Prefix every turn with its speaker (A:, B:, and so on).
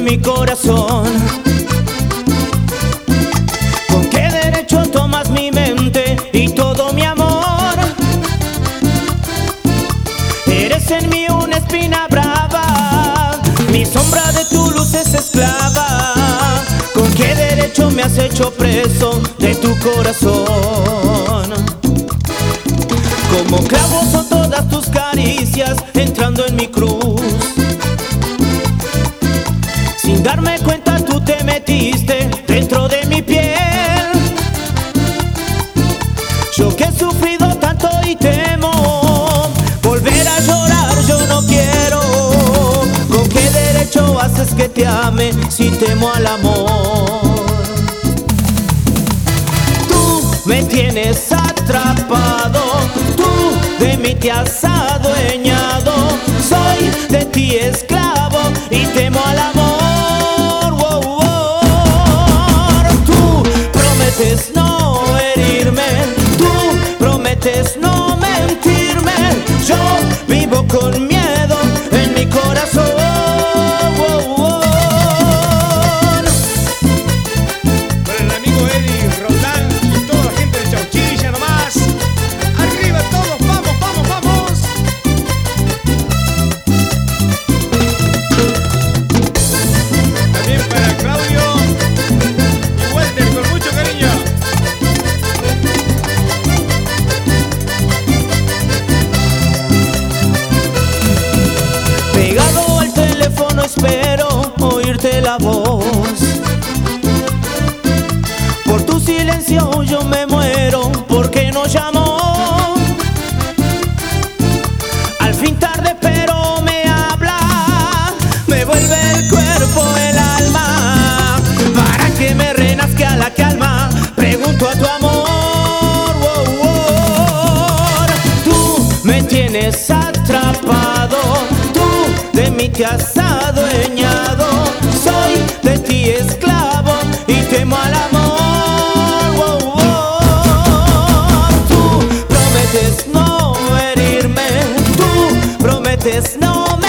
A: mi corazón. ¿Con qué derecho tomas mi mente y todo mi amor? Eres en mí una espina brava, mi sombra de tu luz es esclava. ¿Con qué derecho me has hecho preso de tu corazón? Como clavos son todas tus caricias entrando en mi cruz. Sin darme cuenta tú te metiste dentro de mi piel. Yo que he sufrido tanto y temo volver a llorar, yo no quiero. ¿Con qué derecho haces que te ame si temo al amor? Tú me tienes atrapado, tú de mí te has adueñado. Soy de ti esclavo y temo al amor. Tú prometes no herirme, tú prometes no mentirme. Yo vivo con miedo en mi corazón.
B: Para el amigo Eddie Roldán y toda la gente de Chauchilla nomás. Arriba todos, vamos, vamos, vamos. También para Claudio y Walter con mucho cariño.
A: Pegado al teléfono espero oírte la voz. Por tu silencio yo me muero, ¿por qué no llamó? Al fin tarde pero me habla, me vuelve el cuerpo, el alma, para que me renazca la calma. Pregunto a tu amor. Tú me tienes atrapado, tú de mí te has adueñado. Soy de ti esclavo y temo al amor. Tú prometes no herirme, tú prometes no